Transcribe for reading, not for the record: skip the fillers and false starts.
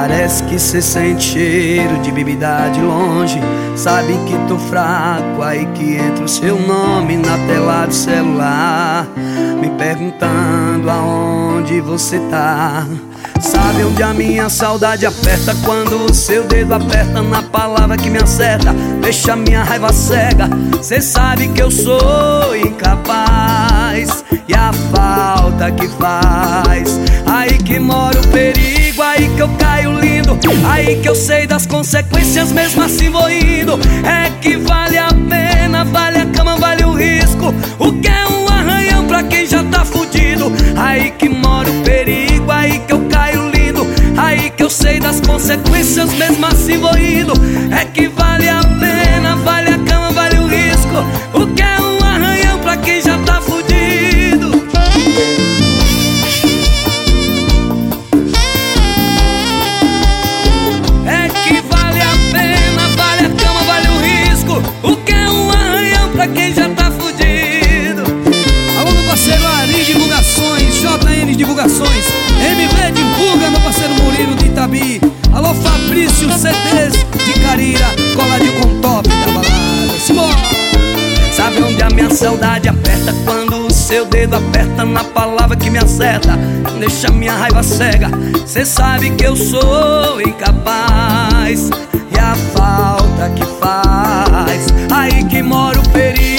Parece que cê sente cheiro de bebida de longe. Sabe que tô fraco, aí que entra o seu nome na tela do celular, me perguntando aonde você tá. Sabe onde a minha saudade aperta? Quando o seu dedo aperta na palavra que me acerta, deixa minha raiva cega. Cê sabe que eu sou incapaz, e a falta que faz. Aí que mora o perigo, aí que eu caio lindo, aí que eu sei das consequências, mesmo assim vou indo. É que vale a pena, vale a cama, vale o risco. O que é um arranhão pra quem já tá fudido? Aí que mora o perigo, aí que eu caio lindo, aí que eu sei das consequências, mesmo assim vou indo. É que vale a pena, vale a cama, vale o risco. O que é um arranhão pra quem já tá fudido? É que vale a pena, vale a cama, vale o risco. O que é um arranhão pra quem já tá fudido? Alô, meu parceiro Ari Divulgações, JN Divulgações, MV Divulga, meu parceiro Murilo de Itabi. Alô, Fabrício CDs de Carira, coladinho com top da balada. Simbora! Sabe onde a minha saudade aperta? Quando o seu dedo aperta na palavra que me acerta, deixa minha raiva cega. Cê sabe que eu sou incapaz, e a falta que faz. Aí que mora o perigo,